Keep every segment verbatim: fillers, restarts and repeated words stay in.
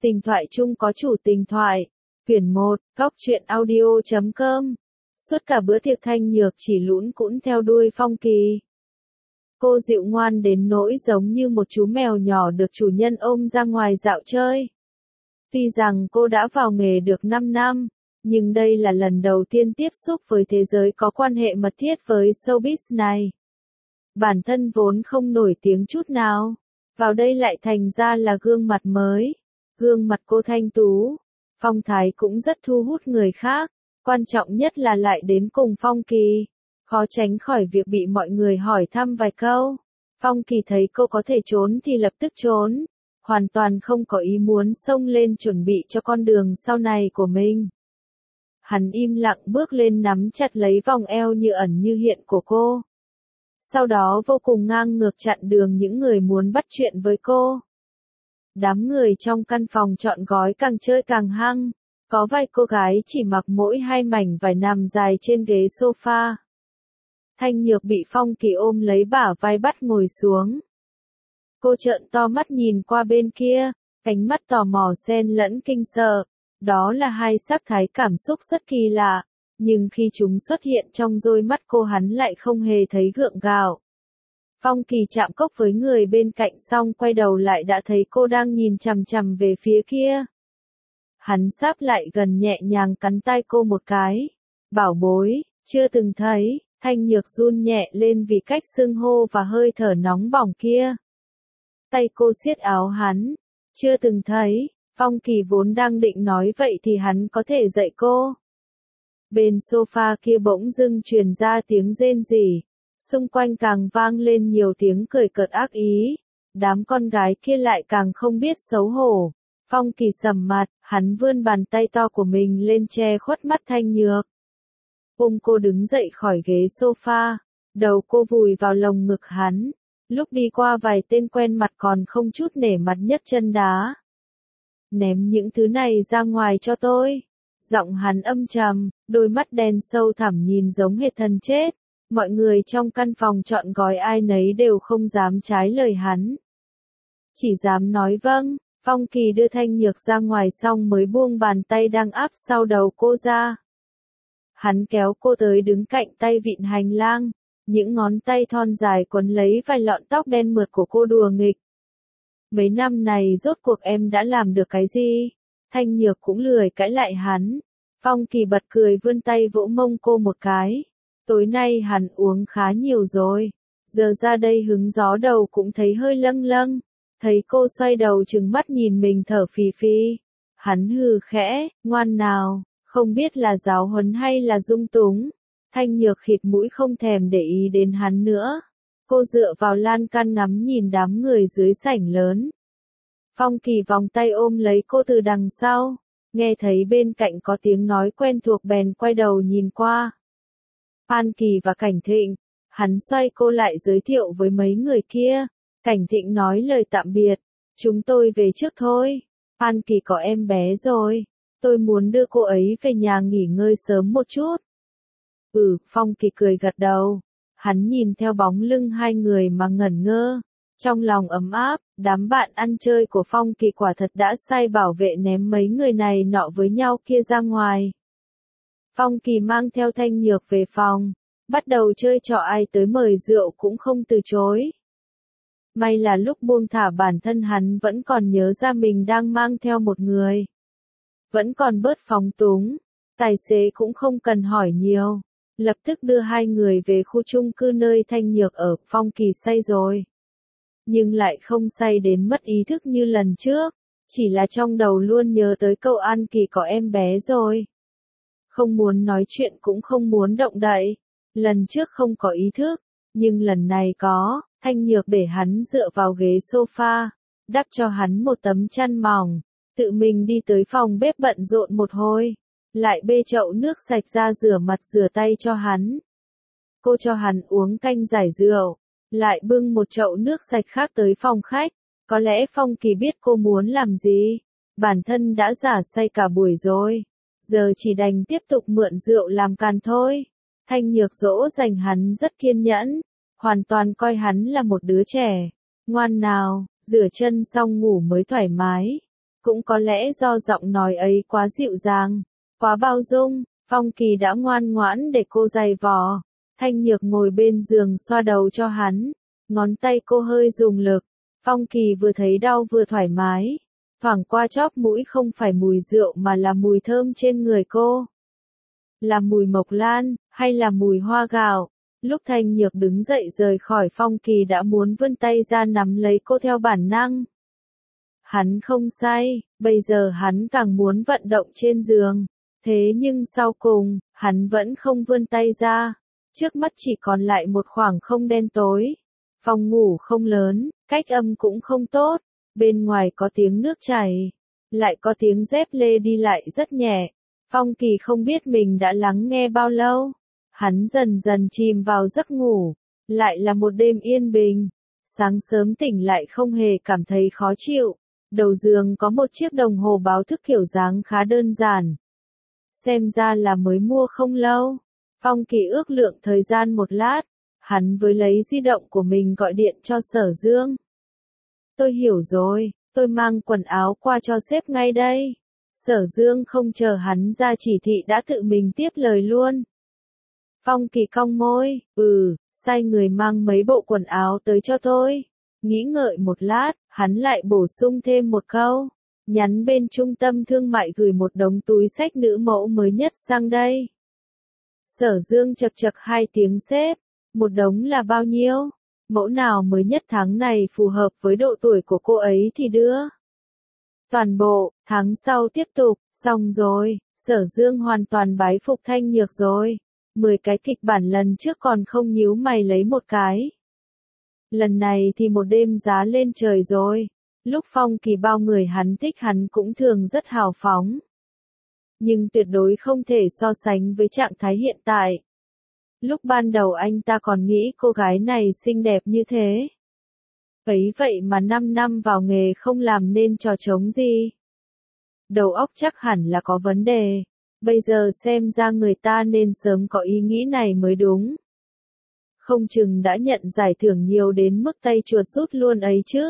Tình thoại chung có chủ tình thoại. Quyển một, góc truyện audio chấm com. Suốt cả bữa tiệc Thanh Nhược chỉ lũn cũn theo đuôi Phong Kỳ. Cô dịu ngoan đến nỗi giống như một chú mèo nhỏ được chủ nhân ôm ra ngoài dạo chơi. Tuy rằng cô đã vào nghề được năm năm, nhưng đây là lần đầu tiên tiếp xúc với thế giới có quan hệ mật thiết với showbiz này. Bản thân vốn không nổi tiếng chút nào, vào đây lại thành ra là gương mặt mới. Gương mặt cô thanh tú, phong thái cũng rất thu hút người khác, quan trọng nhất là lại đến cùng Phong Kỳ. Khó tránh khỏi việc bị mọi người hỏi thăm vài câu. Phong Kỳ thấy cô có thể trốn thì lập tức trốn, hoàn toàn không có ý muốn xông lên chuẩn bị cho con đường sau này của mình. Hắn im lặng bước lên nắm chặt lấy vòng eo như ẩn như hiện của cô. Sau đó vô cùng ngang ngược chặn đường những người muốn bắt chuyện với cô. Đám người trong căn phòng trọn gói càng chơi càng hăng, có vài cô gái chỉ mặc mỗi hai mảnh vải nằm dài trên ghế sofa. Thanh Nhược bị Phong Kỳ ôm lấy bả vai bắt ngồi xuống. Cô trợn to mắt nhìn qua bên kia, ánh mắt tò mò xen lẫn kinh sợ. Đó là hai sắc thái cảm xúc rất kỳ lạ, nhưng khi chúng xuất hiện trong đôi mắt cô hắn lại không hề thấy gượng gạo. Phong Kỳ chạm cốc với người bên cạnh xong quay đầu lại đã thấy cô đang nhìn chằm chằm về phía kia. Hắn sáp lại gần nhẹ nhàng cắn tai cô một cái. Bảo bối, chưa từng thấy. Thanh Nhược run nhẹ lên vì cách xưng hô và hơi thở nóng bỏng kia. Tay cô siết áo hắn. Chưa từng thấy. Phong Kỳ vốn đang định nói vậy thì hắn có thể dạy cô. Bên sofa kia bỗng dưng truyền ra tiếng rên rỉ. Xung quanh càng vang lên nhiều tiếng cười cợt ác ý. Đám con gái kia lại càng không biết xấu hổ. Phong Kỳ sầm mặt, hắn vươn bàn tay to của mình lên che khuất mắt Thanh Nhược. Ôm cô đứng dậy khỏi ghế sofa, đầu cô vùi vào lồng ngực hắn. Lúc đi qua vài tên quen mặt còn không chút nể mặt nhấc chân đá. Ném những thứ này ra ngoài cho tôi. Giọng hắn âm trầm, đôi mắt đen sâu thẳm nhìn giống hệt thần chết. Mọi người trong căn phòng trọn gói ai nấy đều không dám trái lời hắn. Chỉ dám nói vâng. Phong Kỳ đưa Thanh Nhược ra ngoài xong mới buông bàn tay đang áp sau đầu cô ra. Hắn kéo cô tới đứng cạnh tay vịn hành lang, những ngón tay thon dài quấn lấy vài lọn tóc đen mượt của cô đùa nghịch. Mấy năm này rốt cuộc em đã làm được cái gì? Thanh Nhược cũng lười cãi lại hắn. Phong Kỳ bật cười vươn tay vỗ mông cô một cái. Tối nay hắn uống khá nhiều rồi, giờ ra đây hứng gió đầu cũng thấy hơi lâng lâng. Thấy cô xoay đầu trừng mắt nhìn mình thở phì phì. Hắn hừ khẽ, ngoan nào, không biết là giáo huấn hay là dung túng. Thanh Nhược khịt mũi không thèm để ý đến hắn nữa. Cô dựa vào lan can ngắm nhìn đám người dưới sảnh lớn. Phong Kỳ vòng tay ôm lấy cô từ đằng sau. Nghe thấy bên cạnh có tiếng nói quen thuộc bèn quay đầu nhìn qua. An Kỳ và Cảnh Thịnh. Hắn xoay cô lại giới thiệu với mấy người kia. Cảnh Thịnh nói lời tạm biệt. Chúng tôi về trước thôi. An Kỳ có em bé rồi. Tôi muốn đưa cô ấy về nhà nghỉ ngơi sớm một chút. Ừ, Phong Kỳ cười gật đầu. Hắn nhìn theo bóng lưng hai người mà ngẩn ngơ. Trong lòng ấm áp, đám bạn ăn chơi của Phong Kỳ quả thật đã sai bảo vệ ném mấy người này nọ với nhau kia ra ngoài. Phong Kỳ mang theo Thanh Nhược về phòng. Bắt đầu chơi trò ai tới mời rượu cũng không từ chối. May là lúc buông thả bản thân hắn vẫn còn nhớ ra mình đang mang theo một người. Vẫn còn bớt phóng túng. Tài xế cũng không cần hỏi nhiều. Lập tức đưa hai người về khu chung cư nơi Thanh Nhược ở. Phong Kỳ say rồi. Nhưng lại không say đến mất ý thức như lần trước. Chỉ là trong đầu luôn nhớ tới câu An Kỳ có em bé rồi. Không muốn nói chuyện cũng không muốn động đậy. Lần trước không có ý thức. Nhưng lần này có. Thanh Nhược để hắn dựa vào ghế sofa. Đắp cho hắn một tấm chăn mỏng. Tự mình đi tới phòng bếp bận rộn một hồi. Lại bê chậu nước sạch ra rửa mặt rửa tay cho hắn. Cô cho hắn uống canh giải rượu. Lại bưng một chậu nước sạch khác tới phòng khách. Có lẽ Phong Kỳ biết cô muốn làm gì. Bản thân đã giả say cả buổi rồi. Giờ chỉ đành tiếp tục mượn rượu làm càn thôi. Thanh Nhược dỗ dành hắn rất kiên nhẫn. Hoàn toàn coi hắn là một đứa trẻ. Ngoan nào, rửa chân xong ngủ mới thoải mái. Cũng có lẽ do giọng nói ấy quá dịu dàng, quá bao dung, Phong Kỳ đã ngoan ngoãn để cô giày vò. Thanh Nhược ngồi bên giường xoa đầu cho hắn, ngón tay cô hơi dùng lực. Phong Kỳ vừa thấy đau vừa thoải mái, thoảng qua chóp mũi không phải mùi rượu mà là mùi thơm trên người cô. Là mùi mộc lan, hay là mùi hoa gạo? Lúc Thanh Nhược đứng dậy rời khỏi Phong Kỳ đã muốn vươn tay ra nắm lấy cô theo bản năng. Hắn không say, bây giờ hắn càng muốn vận động trên giường. Thế nhưng sau cùng, hắn vẫn không vươn tay ra. Trước mắt chỉ còn lại một khoảng không đen tối. Phòng ngủ không lớn, cách âm cũng không tốt. Bên ngoài có tiếng nước chảy. Lại có tiếng dép lê đi lại rất nhẹ. Phong Kỳ không biết mình đã lắng nghe bao lâu. Hắn dần dần chìm vào giấc ngủ. Lại là một đêm yên bình. Sáng sớm tỉnh lại không hề cảm thấy khó chịu. Đầu giường có một chiếc đồng hồ báo thức kiểu dáng khá đơn giản. Xem ra là mới mua không lâu. Phong Kỳ ước lượng thời gian một lát. Hắn với lấy di động của mình gọi điện cho Sở Dương. Tôi hiểu rồi, tôi mang quần áo qua cho sếp ngay đây. Sở Dương không chờ hắn ra chỉ thị đã tự mình tiếp lời luôn. Phong Kỳ cong môi, ừ, sai người mang mấy bộ quần áo tới cho tôi. Nghĩ ngợi một lát, hắn lại bổ sung thêm một câu. Nhắn bên trung tâm thương mại gửi một đống túi xách nữ mẫu mới nhất sang đây. Sở Dương chật chật hai tiếng sếp. Một đống là bao nhiêu? Mẫu nào mới nhất tháng này phù hợp với độ tuổi của cô ấy thì đưa. Toàn bộ, tháng sau tiếp tục, xong rồi, Sở Dương hoàn toàn bái phục Thanh Nhược rồi. Mười cái kịch bản lần trước còn không nhíu mày lấy một cái. Lần này thì một đêm giá lên trời rồi. Lúc Phong Kỳ bao người hắn thích hắn cũng thường rất hào phóng. Nhưng tuyệt đối không thể so sánh với trạng thái hiện tại. Lúc ban đầu anh ta còn nghĩ cô gái này xinh đẹp như thế. Ấy vậy mà năm năm vào nghề không làm nên trò trống gì. Đầu óc chắc hẳn là có vấn đề. Bây giờ xem ra người ta nên sớm có ý nghĩ này mới đúng. Không chừng đã nhận giải thưởng nhiều đến mức tay chuột rút luôn ấy chứ.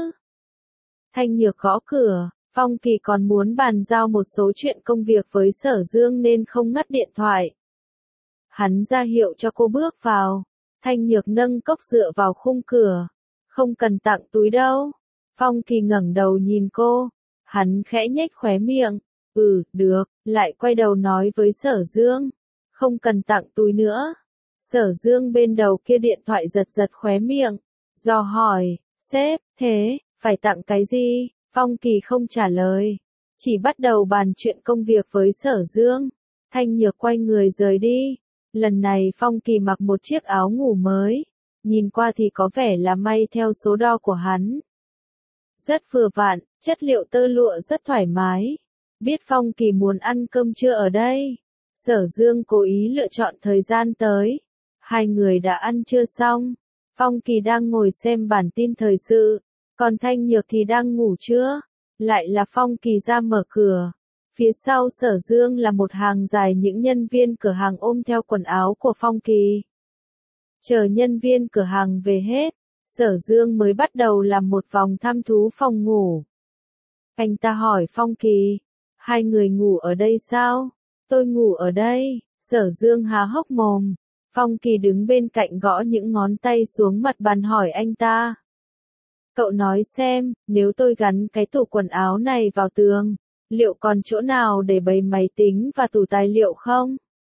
Thanh Nhược gõ cửa, Phong Kỳ còn muốn bàn giao một số chuyện công việc với Sở Dương nên không ngắt điện thoại. Hắn ra hiệu cho cô bước vào. Thanh Nhược nâng cốc dựa vào khung cửa. Không cần tặng túi đâu. Phong Kỳ ngẩng đầu nhìn cô. Hắn khẽ nhếch khóe miệng. Ừ, được, lại quay đầu nói với Sở Dương. Không cần tặng túi nữa. Sở Dương bên đầu kia điện thoại giật giật khóe miệng. Dò hỏi, sếp, thế, phải tặng cái gì? Phong Kỳ không trả lời. Chỉ bắt đầu bàn chuyện công việc với Sở Dương. Thanh Nhược quay người rời đi. Lần này Phong Kỳ mặc một chiếc áo ngủ mới. Nhìn qua thì có vẻ là may theo số đo của hắn. Rất vừa vặn, chất liệu tơ lụa rất thoải mái. Biết Phong Kỳ muốn ăn cơm trưa ở đây. Sở Dương cố ý lựa chọn thời gian tới. Hai người đã ăn trưa xong. Phong Kỳ đang ngồi xem bản tin thời sự. Còn Thanh Nhược thì đang ngủ trưa. Lại là Phong Kỳ ra mở cửa. Phía sau Sở Dương là một hàng dài những nhân viên cửa hàng ôm theo quần áo của Phong Kỳ. Chờ nhân viên cửa hàng về hết, Sở Dương mới bắt đầu làm một vòng thăm thú phòng ngủ. Anh ta hỏi Phong Kỳ, hai người ngủ ở đây sao? Tôi ngủ ở đây. Sở Dương há hốc mồm. Phong Kỳ đứng bên cạnh gõ những ngón tay xuống mặt bàn hỏi anh ta. Cậu nói xem, nếu tôi gắn cái tủ quần áo này vào tường, liệu còn chỗ nào để bày máy tính và tủ tài liệu không?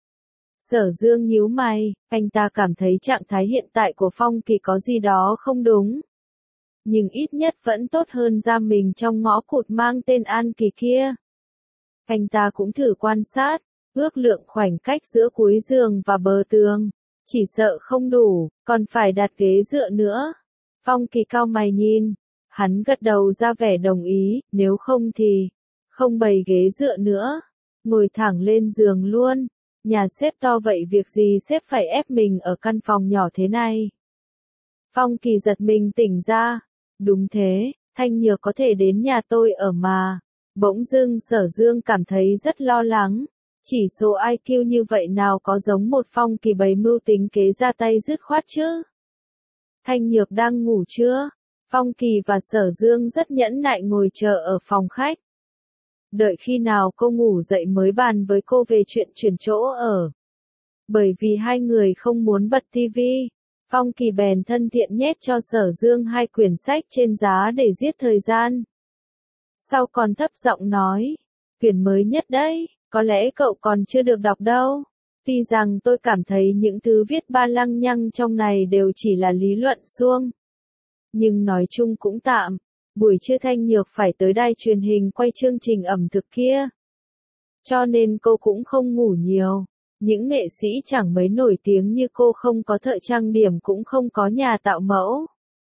Sở Dương nhíu mày, anh ta cảm thấy trạng thái hiện tại của Phong Kỳ có gì đó không đúng. Nhưng ít nhất vẫn tốt hơn giam mình trong ngõ cụt mang tên An Kỳ kia. Anh ta cũng thử quan sát, ước lượng khoảnh cách giữa cuối giường và bờ tường. Chỉ sợ không đủ, còn phải đặt ghế dựa nữa. Phong Kỳ cau mày nhìn, hắn gật đầu ra vẻ đồng ý, nếu không thì không bày ghế dựa nữa, ngồi thẳng lên giường luôn. Nhà sếp to vậy việc gì sếp phải ép mình ở căn phòng nhỏ thế này? Phong Kỳ giật mình tỉnh ra. Đúng thế, Thanh Nhược có thể đến nhà tôi ở mà. Bỗng dưng Sở Dương cảm thấy rất lo lắng. Chỉ số i kiu như vậy nào có giống một Phong Kỳ bày mưu tính kế ra tay dứt khoát chứ? Thanh Nhược đang ngủ chưa? Phong Kỳ và Sở Dương rất nhẫn nại ngồi chờ ở phòng khách. Đợi khi nào cô ngủ dậy mới bàn với cô về chuyện chuyển chỗ ở. Bởi vì hai người không muốn bật tivi, Phong Kỳ bèn thân thiện nhét cho Sở Dương hai quyển sách trên giá để giết thời gian. Sau còn thấp giọng nói, quyển mới nhất đấy, có lẽ cậu còn chưa được đọc đâu. Tuy rằng tôi cảm thấy những thứ viết ba lăng nhăng trong này đều chỉ là lý luận suông. Nhưng nói chung cũng tạm, buổi trưa Thanh Nhược phải tới đài truyền hình quay chương trình ẩm thực kia. Cho nên cô cũng không ngủ nhiều. Những nghệ sĩ chẳng mấy nổi tiếng như cô không có thợ trang điểm cũng không có nhà tạo mẫu.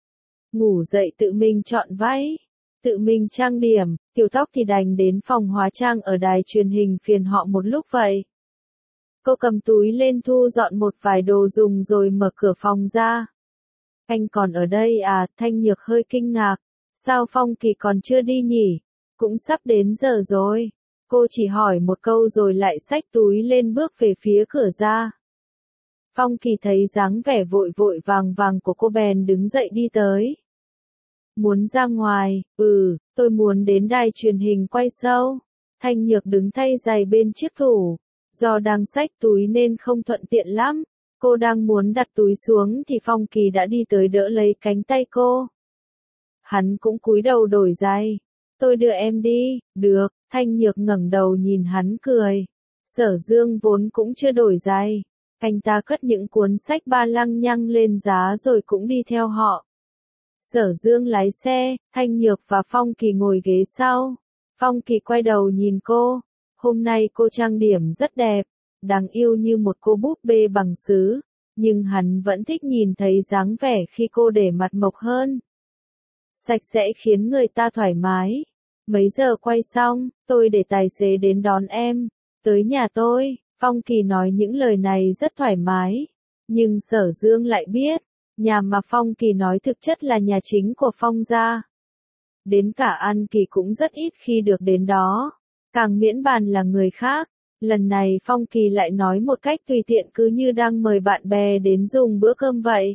Ngủ dậy tự mình chọn váy, tự mình trang điểm, kiểu tóc thì đành đến phòng hóa trang ở đài truyền hình phiền họ một lúc vậy. Cô cầm túi lên thu dọn một vài đồ dùng rồi mở cửa phòng ra. Anh còn ở đây à? Thanh Nhược hơi kinh ngạc. Sao Phong Kỳ còn chưa đi nhỉ? Cũng sắp đến giờ rồi. Cô chỉ hỏi một câu rồi lại xách túi lên bước về phía cửa ra. Phong Kỳ thấy dáng vẻ vội vội vàng vàng của cô bèn đứng dậy đi tới. Muốn ra ngoài? Ừ, tôi muốn đến đài truyền hình quay show. Thanh Nhược đứng thay giày bên chiếc tủ. Do đang xách túi nên không thuận tiện lắm. Cô đang muốn đặt túi xuống thì Phong Kỳ đã đi tới đỡ lấy cánh tay cô. Hắn cũng cúi đầu đổi giày. Tôi đưa em đi. Được. Thanh Nhược ngẩng đầu nhìn hắn cười. Sở Dương vốn cũng chưa đổi giày. Anh ta cất những cuốn sách ba lăng nhăng lên giá rồi cũng đi theo họ. Sở Dương lái xe, Thanh Nhược và Phong Kỳ ngồi ghế sau. Phong Kỳ quay đầu nhìn cô. Hôm nay cô trang điểm rất đẹp, đáng yêu như một cô búp bê bằng sứ. Nhưng hắn vẫn thích nhìn thấy dáng vẻ khi cô để mặt mộc hơn. Sạch sẽ khiến người ta thoải mái. Mấy giờ quay xong, tôi để tài xế đến đón em. Tới nhà tôi, Phong Kỳ nói những lời này rất thoải mái. Nhưng Sở Dương lại biết, nhà mà Phong Kỳ nói thực chất là nhà chính của Phong gia. Đến cả An Kỳ cũng rất ít khi được đến đó. Càng miễn bàn là người khác. Lần này Phong Kỳ lại nói một cách tùy tiện cứ như đang mời bạn bè đến dùng bữa cơm vậy.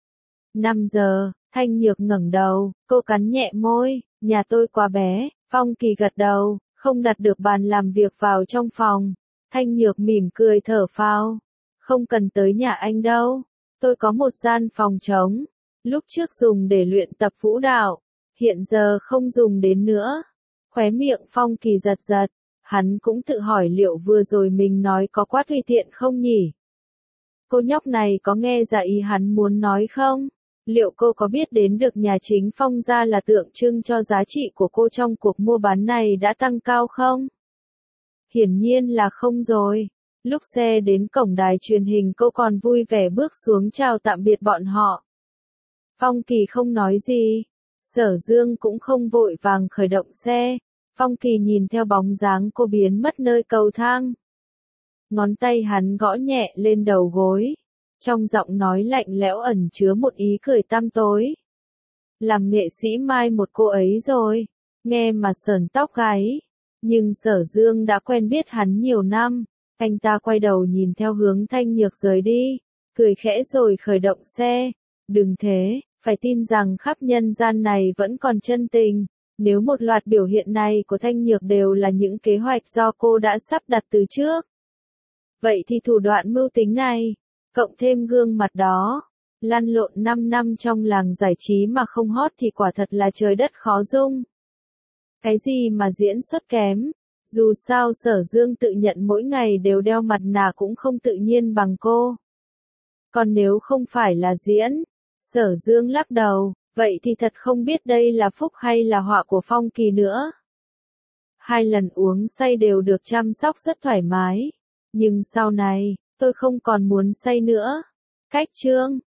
năm giờ, Thanh Nhược ngẩng đầu, cô cắn nhẹ môi, nhà tôi quá bé. Phong Kỳ gật đầu, không đặt được bàn làm việc vào trong phòng. Thanh Nhược mỉm cười thở phào. Không cần tới nhà anh đâu. Tôi có một gian phòng trống. Lúc trước dùng để luyện tập vũ đạo. Hiện giờ không dùng đến nữa. Khóe miệng Phong Kỳ giật giật. Hắn cũng tự hỏi liệu vừa rồi mình nói có quá tùy tiện không nhỉ? Cô nhóc này có nghe ra ý hắn muốn nói không? Liệu cô có biết đến được nhà chính Phong gia là tượng trưng cho giá trị của cô trong cuộc mua bán này đã tăng cao không? Hiển nhiên là không rồi. Lúc xe đến cổng đài truyền hình cô còn vui vẻ bước xuống chào tạm biệt bọn họ. Phong Kỳ không nói gì. Sở Dương cũng không vội vàng khởi động xe. Phong Kỳ nhìn theo bóng dáng cô biến mất nơi cầu thang. Ngón tay hắn gõ nhẹ lên đầu gối. Trong giọng nói lạnh lẽo ẩn chứa một ý cười tăm tối. Làm nghệ sĩ mai một cô ấy rồi. Nghe mà sởn tóc gáy. Nhưng Sở Dương đã quen biết hắn nhiều năm. Anh ta quay đầu nhìn theo hướng Thanh Nhược rời đi. Cười khẽ rồi khởi động xe. Đừng thế, phải tin rằng khắp nhân gian này vẫn còn chân tình. Nếu một loạt biểu hiện này của Thanh Nhược đều là những kế hoạch do cô đã sắp đặt từ trước. Vậy thì thủ đoạn mưu tính này, cộng thêm gương mặt đó, lăn lộn năm năm trong làng giải trí mà không hot thì quả thật là trời đất khó dung. Cái gì mà diễn xuất kém, dù sao Sở Dương tự nhận mỗi ngày đều đeo mặt nạ cũng không tự nhiên bằng cô. Còn nếu không phải là diễn, Sở Dương lắc đầu, vậy thì thật không biết đây là phúc hay là họa của Phong Kỳ nữa. Hai lần uống say đều được chăm sóc rất thoải mái. Nhưng sau này, tôi không còn muốn say nữa. Cách chương